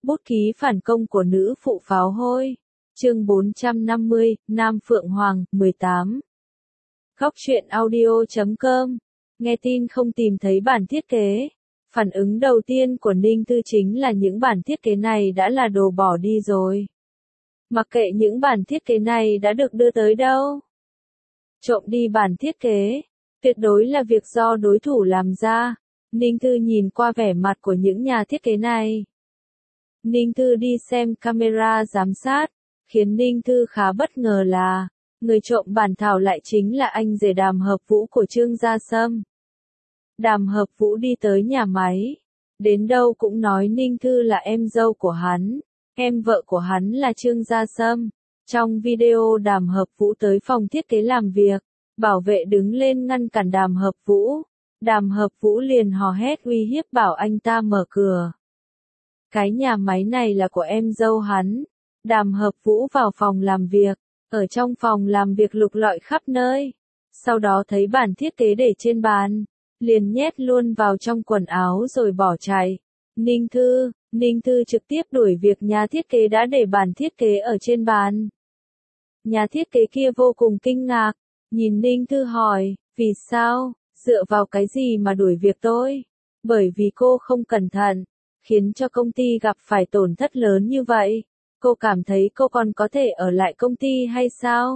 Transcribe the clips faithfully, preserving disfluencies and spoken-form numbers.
Bút ký phản công của nữ phụ pháo hôi. Chương bốn trăm năm mươi, Nam Phượng Hoàng, mười tám. Góc truyện audio chấm com. Nghe tin không tìm thấy bản thiết kế. Phản ứng đầu tiên của Ninh Thư chính là những bản thiết kế này đã là đồ bỏ đi rồi. Mặc kệ những bản thiết kế này đã được đưa tới đâu. Trộm đi bản thiết kế, tuyệt đối là việc do đối thủ làm ra. Ninh Thư nhìn qua vẻ mặt của những nhà thiết kế này. Ninh Thư đi xem camera giám sát, khiến Ninh Thư khá bất ngờ là, người trộm bản thảo lại chính là anh rể Đàm Hợp Vũ của Trương Gia Sâm. Đàm Hợp Vũ đi tới nhà máy, đến đâu cũng nói Ninh Thư là em dâu của hắn, em vợ của hắn là Trương Gia Sâm. Trong video Đàm Hợp Vũ tới phòng thiết kế làm việc, bảo vệ đứng lên ngăn cản Đàm Hợp Vũ. Đàm Hợp Vũ liền hò hét uy hiếp bảo anh ta mở cửa. Cái nhà máy này là của em dâu hắn. Đàm Hợp Vũ vào phòng làm việc, ở trong phòng làm việc lục lọi khắp nơi. Sau đó thấy bản thiết kế để trên bàn, liền nhét luôn vào trong quần áo rồi bỏ chạy. Ninh Thư, Ninh Thư trực tiếp đuổi việc nhà thiết kế đã để bản thiết kế ở trên bàn. Nhà thiết kế kia vô cùng kinh ngạc, nhìn Ninh Thư hỏi, vì sao, dựa vào cái gì mà đuổi việc tôi? Bởi vì cô không cẩn thận, khiến cho công ty gặp phải tổn thất lớn như vậy. Cô cảm thấy cô còn có thể ở lại công ty hay sao?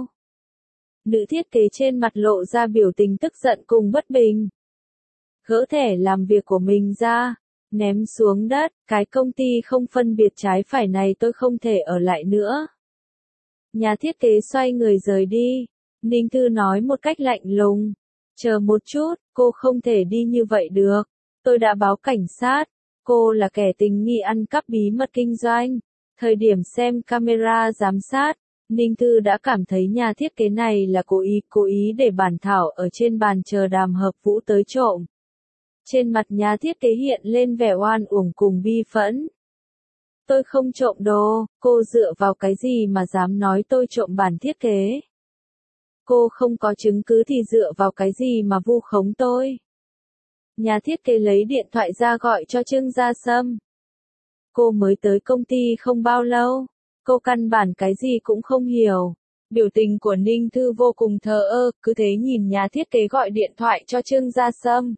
Nữ thiết kế trên mặt lộ ra biểu tình tức giận cùng bất bình. Gỡ thẻ làm việc của mình ra, ném xuống đất, cái công ty không phân biệt trái phải này tôi không thể ở lại nữa. Nhà thiết kế xoay người rời đi. Ninh Thư nói một cách lạnh lùng. Chờ một chút, cô không thể đi như vậy được. Tôi đã báo cảnh sát. Cô là kẻ tình nghi ăn cắp bí mật kinh doanh. Thời điểm xem camera giám sát, Ninh Thư đã cảm thấy nhà thiết kế này là cố ý cố ý để bản thảo ở trên bàn chờ Đàm Hợp Vũ tới trộm. Trên mặt nhà thiết kế hiện lên vẻ oan uổng cùng bi phẫn. Tôi không trộm đồ, cô dựa vào cái gì mà dám nói tôi trộm bản thiết kế? Cô không có chứng cứ thì dựa vào cái gì mà vu khống tôi? Nhà thiết kế lấy điện thoại ra gọi cho Trương Gia Sâm. Cô mới tới công ty không bao lâu, cô căn bản cái gì cũng không hiểu. Biểu tình của Ninh Thư vô cùng thờ ơ, cứ thế nhìn nhà thiết kế gọi điện thoại cho Trương Gia Sâm.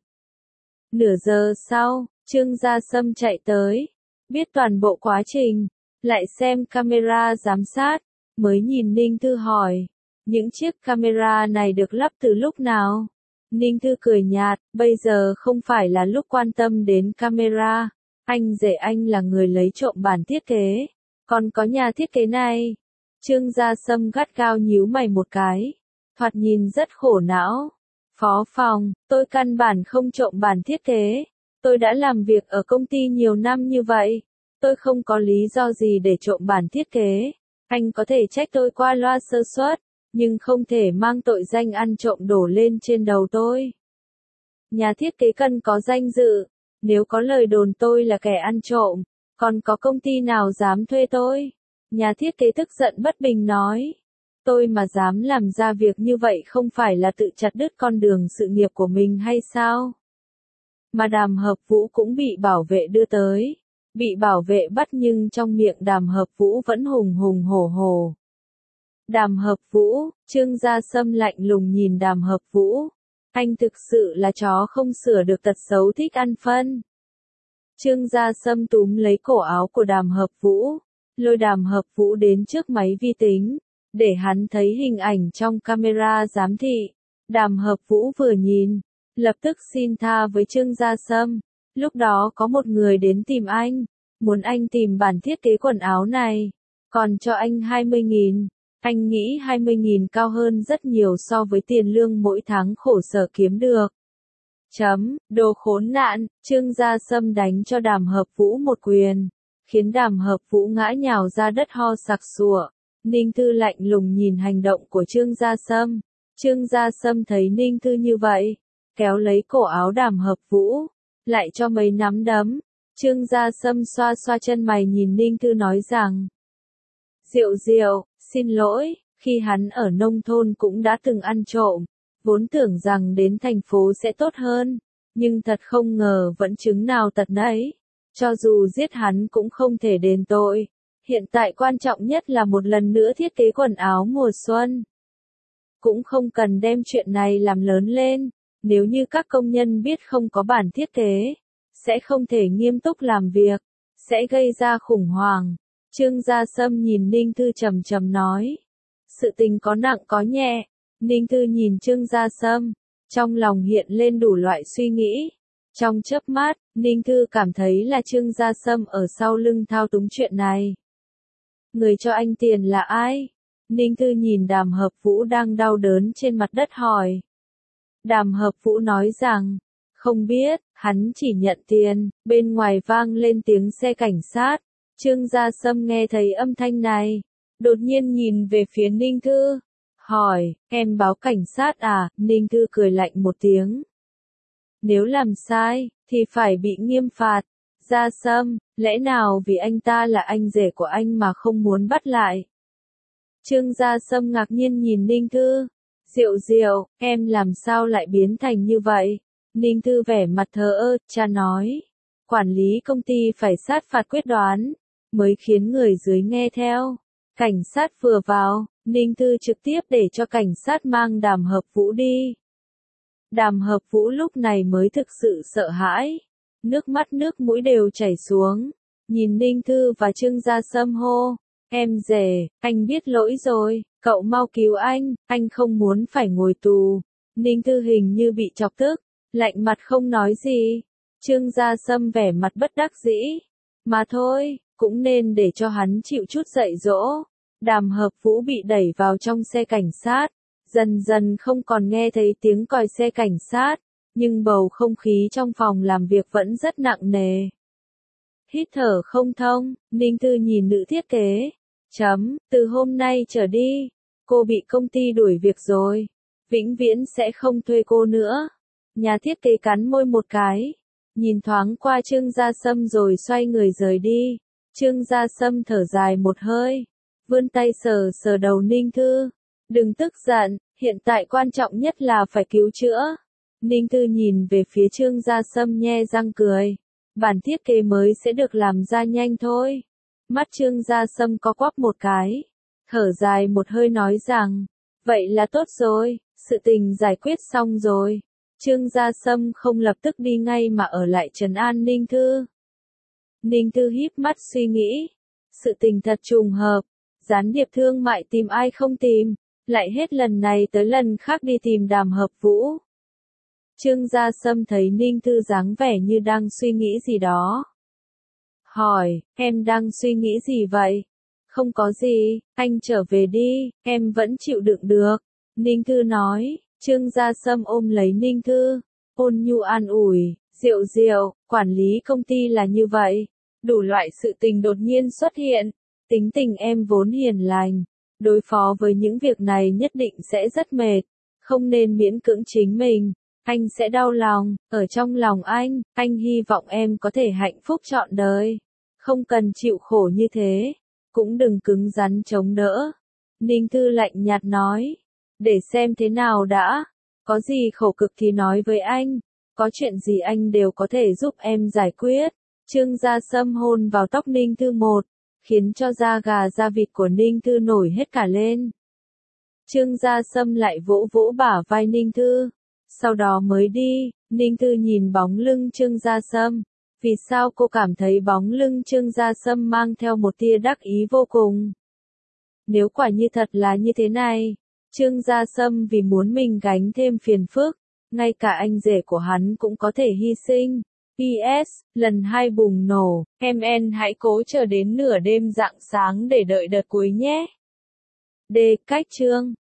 Nửa giờ sau, Trương Gia Sâm chạy tới, biết toàn bộ quá trình, lại xem camera giám sát, mới nhìn Ninh Thư hỏi, những chiếc camera này được lắp từ lúc nào? Ninh Thư cười nhạt, bây giờ không phải là lúc quan tâm đến camera, anh rể anh là người lấy trộm bản thiết kế, còn có nhà thiết kế này. Trương Gia Sâm gắt gao nhíu mày một cái, thoạt nhìn rất khổ não. Phó phòng, tôi căn bản không trộm bản thiết kế, tôi đã làm việc ở công ty nhiều năm như vậy, tôi không có lý do gì để trộm bản thiết kế, anh có thể trách tôi qua loa sơ suất, nhưng không thể mang tội danh ăn trộm đổ lên trên đầu tôi. Nhà thiết kế cần có danh dự, nếu có lời đồn tôi là kẻ ăn trộm, còn có công ty nào dám thuê tôi? Nhà thiết kế tức giận bất bình nói. Tôi mà dám làm ra việc như vậy không phải là tự chặt đứt con đường sự nghiệp của mình hay sao? Mà Đàm Hợp Vũ cũng bị bảo vệ đưa tới. Bị bảo vệ bắt nhưng trong miệng Đàm Hợp Vũ vẫn hùng hùng hổ hổ. Đàm Hợp Vũ, Trương Gia Sâm lạnh lùng nhìn Đàm Hợp Vũ. Anh thực sự là chó không sửa được tật xấu thích ăn phân. Trương Gia Sâm túm lấy cổ áo của Đàm Hợp Vũ, lôi Đàm Hợp Vũ đến trước máy vi tính, để hắn thấy hình ảnh trong camera giám thị. Đàm Hợp Vũ vừa nhìn, lập tức xin tha với Trương Gia Sâm. Lúc đó có một người đến tìm anh, muốn anh tìm bản thiết kế quần áo này, còn cho anh hai mươi nghìn. Anh nghĩ hai mươi nghìn cao hơn rất nhiều so với tiền lương mỗi tháng khổ sở kiếm được. Chấm, đồ khốn nạn, Trương Gia Sâm đánh cho Đàm Hợp Vũ một quyền, khiến Đàm Hợp Vũ ngã nhào ra đất ho sặc sụa. Ninh Thư lạnh lùng nhìn hành động của Trương Gia Sâm. Trương Gia Sâm thấy Ninh Thư như vậy, kéo lấy cổ áo Đàm Hợp Vũ, lại cho mấy nắm đấm. Trương Gia Sâm xoa xoa chân mày nhìn Ninh Thư nói rằng, Diệu Diệu, xin lỗi, khi hắn ở nông thôn cũng đã từng ăn trộm, vốn tưởng rằng đến thành phố sẽ tốt hơn, nhưng thật không ngờ vẫn chứng nào tật nấy. cho dù giết hắn cũng không thể đền tội. Hiện tại quan trọng nhất là một lần nữa thiết kế quần áo mùa xuân. Cũng không cần đem chuyện này làm lớn lên, nếu như các công nhân biết không có bản thiết kế, sẽ không thể nghiêm túc làm việc, sẽ gây ra khủng hoảng. Trương Gia Sâm nhìn Ninh Thư trầm trầm nói. Sự tình có nặng có nhẹ. Ninh Thư nhìn Trương Gia Sâm, trong lòng hiện lên đủ loại suy nghĩ. Trong chớp mắt, Ninh Thư cảm thấy là Trương Gia Sâm ở sau lưng thao túng chuyện này. Người cho anh tiền là ai? Ninh Thư nhìn Đàm Hợp Vũ đang đau đớn trên mặt đất hỏi. Đàm Hợp Vũ nói rằng, không biết, hắn chỉ nhận tiền. Bên ngoài vang lên tiếng xe cảnh sát. Trương Gia Sâm nghe thấy âm thanh này, đột nhiên nhìn về phía Ninh Thư, hỏi, em báo cảnh sát à? Ninh Thư cười lạnh một tiếng. Nếu làm sai, thì phải bị nghiêm phạt. Gia Sâm, lẽ nào vì anh ta là anh rể của anh mà không muốn bắt lại? Trương Gia Sâm ngạc nhiên nhìn Ninh Thư. Diệu Diệu, em làm sao lại biến thành như vậy? Ninh Thư vẻ mặt thờ ơ, cha nói. Quản lý công ty phải sát phạt quyết đoán, mới khiến người dưới nghe theo. Cảnh sát vừa vào, Ninh Thư trực tiếp để cho cảnh sát mang Đàm Hợp Vũ đi. Đàm Hợp Vũ lúc này mới thực sự sợ hãi. Nước mắt nước mũi đều chảy xuống. Nhìn Ninh Thư và Trương Gia Sâm hô. Em rể, anh biết lỗi rồi, cậu mau cứu anh, anh không muốn phải ngồi tù. Ninh Thư hình như bị chọc tức, lạnh mặt không nói gì. Trương Gia Sâm vẻ mặt bất đắc dĩ. Mà thôi, cũng nên để cho hắn chịu chút dạy dỗ. Đàm Hợp Vũ bị đẩy vào trong xe cảnh sát. Dần dần không còn nghe thấy tiếng còi xe cảnh sát. Nhưng bầu không khí trong phòng làm việc vẫn rất nặng nề. Hít thở không thông, Ninh Thư nhìn nữ thiết kế. Chấm, từ hôm nay trở đi, cô bị công ty đuổi việc rồi. Vĩnh viễn sẽ không thuê cô nữa. Nhà thiết kế cắn môi một cái. Nhìn thoáng qua Trương Gia Sâm rồi xoay người rời đi. Trương Gia Sâm thở dài một hơi. Vươn tay sờ sờ đầu Ninh Thư. Đừng tức giận, hiện tại quan trọng nhất là phải cứu chữa. Ninh Thư nhìn về phía Trương Gia Sâm nhe răng cười. Bản thiết kế mới sẽ được làm ra nhanh thôi. Mắt Trương Gia Sâm có quắp một cái. Thở dài một hơi nói rằng. Vậy là tốt rồi, sự tình giải quyết xong rồi. Trương Gia Sâm không lập tức đi ngay mà ở lại trấn an Ninh Thư. Ninh Thư híp mắt suy nghĩ. Sự tình thật trùng hợp. Gián điệp thương mại tìm ai không tìm. Lại hết lần này tới lần khác đi tìm Đàm Hợp Vũ. Trương Gia Sâm thấy Ninh Thư dáng vẻ như đang suy nghĩ gì đó. Hỏi, em đang suy nghĩ gì vậy? Không có gì, anh trở về đi, em vẫn chịu đựng được. Ninh Thư nói. Trương Gia Sâm ôm lấy Ninh Thư, ôn nhu an ủi, Diệu Diệu, quản lý công ty là như vậy. Đủ loại sự tình đột nhiên xuất hiện. Tính tình em vốn hiền lành. Đối phó với những việc này nhất định sẽ rất mệt. Không nên miễn cưỡng chính mình. Anh sẽ đau lòng, ở trong lòng anh, anh hy vọng em có thể hạnh phúc trọn đời. Không cần chịu khổ như thế. Cũng đừng cứng rắn chống đỡ. Ninh Thư lạnh nhạt nói. Để xem thế nào đã. Có gì khổ cực thì nói với anh. Có chuyện gì anh đều có thể giúp em giải quyết. Trương Gia Sâm hôn vào tóc Ninh Thư một. Khiến cho da gà da vịt của Ninh Thư nổi hết cả lên. Trương Gia Sâm lại vỗ vỗ bả vai Ninh Thư. Sau đó mới đi. Ninh Thư nhìn bóng lưng Trương Gia Sâm. Vì sao cô cảm thấy bóng lưng Trương Gia Sâm mang theo một tia đắc ý vô cùng? Nếu quả như thật là như thế này, Trương Gia Sâm vì muốn mình gánh thêm phiền phức, ngay cả anh rể của hắn cũng có thể hy sinh. pê ét, lần hai bùng nổ, em en hãy cố chờ đến nửa đêm rạng sáng để đợi đợt cuối nhé. D. Cách chương